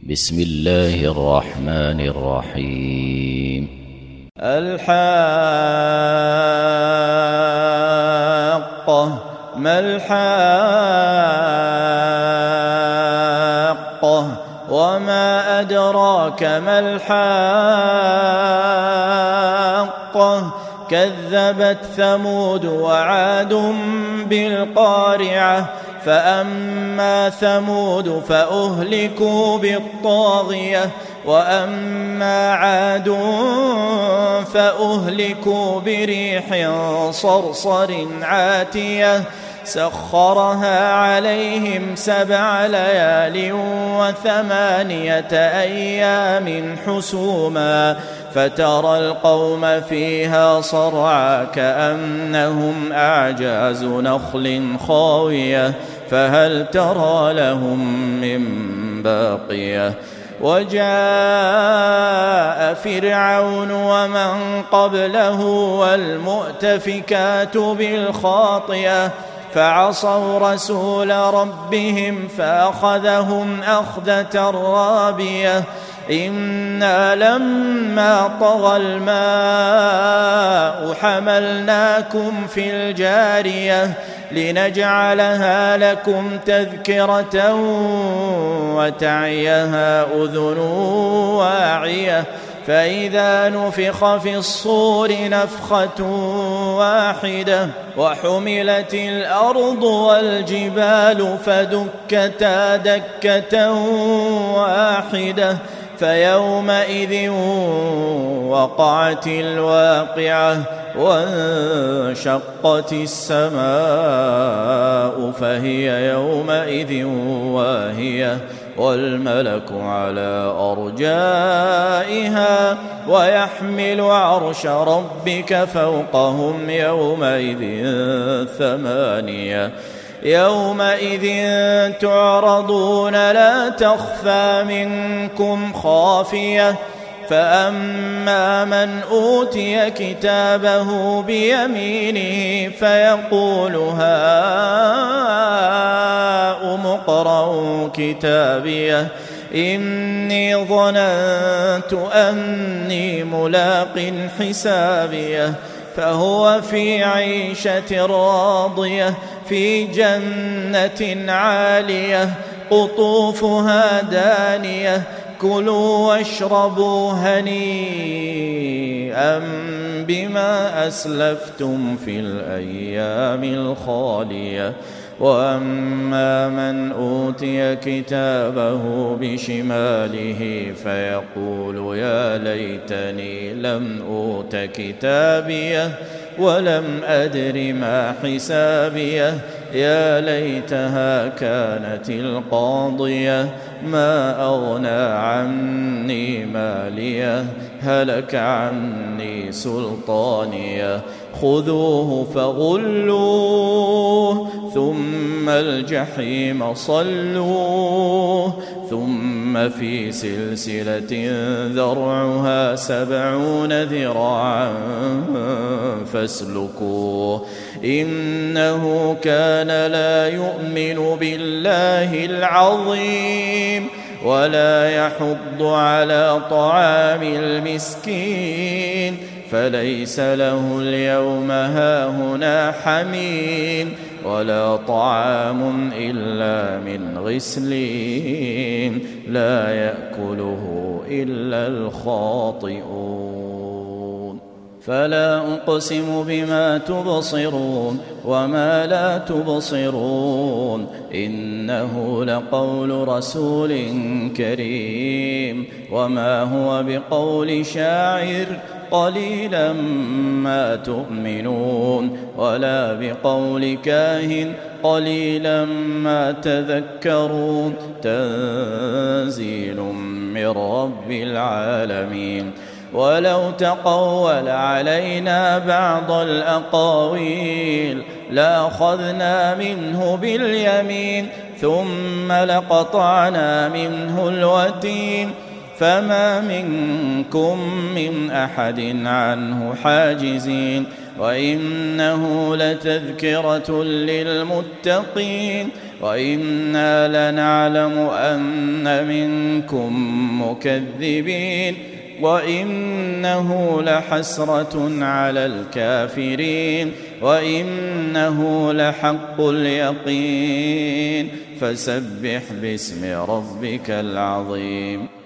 بسم الله الرحمن الرحيم. الحاقة. ما الحاقة وما أدراك ما الحاقة. كذبت ثمود وعاد بالقارعة. فأما ثمود فأهلكوا بالطاغية وأما عاد فأهلكوا بريح صرصر عاتية سخرها عليهم 7 ليال و8 أيام حسوما فترى القوم فيها صرعى كأنهم أعجاز نخل خاوية فهل ترى لهم من باقية. وجاء فرعون ومن قبله والمؤتفكات بالخاطئة فعصوا رسول ربهم فأخذهم أخذة رابية. إنا لما طغى الماء حملناكم في الجارية لنجعلها لكم تذكرة وتعيها أذن واعية. فإذا نفخ في الصور نفخة واحدة وحملت الأرض والجبال فدكتا دكة واحدة فيومئذ وقعت الواقعة وانشقت السماء فهي يومئذ واهية والملك على أرجائها ويحمل عرش ربك فوقهم يومئذ 8. يومئذ تعرضون لا تخفى منكم خافية. فأما من أوتي كتابه بيمينه فيقول هاؤم اقرءوا كتابيه إني ظننت أني ملاق حسابيه فهو في عيشة راضية في جنة عالية قطوفها دانية كلوا واشربوا هنيئا بما أسلفتم في الأيام الخالية. وأما من أوتي كتابه بشماله فيقول يا ليتني لم أوت كتابيه ولم أدر ما حسابيه يا ليتها كانت القاضية ما أغنى عني ماليه هلك عني سلطانيه خذوه فغلوه ثم الجحيم صلوه ثم في سلسلة ذرعها 70 ذراعا فاسلكوه إنه كان لا يؤمن بالله العظيم ولا يحض على طعام المسكين فليس له اليوم هاهنا حميم ولا طعام إلا من غسلين لا يأكله إلا الخاطئون. فلا أقسم بما تبصرون وما لا تبصرون إنه لقول رسول كريم وما هو بقول شاعر قليلا ما تؤمنون ولا بقول كاهن قليلا ما تذكرون تنزيل من رب العالمين. ولو تقول علينا بعض الأقاويل لأخذنا منه باليمين ثم لقطعنا منه الوتين فما منكم من أحد عنه حاجزين وإنه لتذكرة للمتقين وإنا لنعلم أن منكم مكذبين وإنه لحسرة على الكافرين وإنه لحق اليقين فسبح باسم ربك العظيم.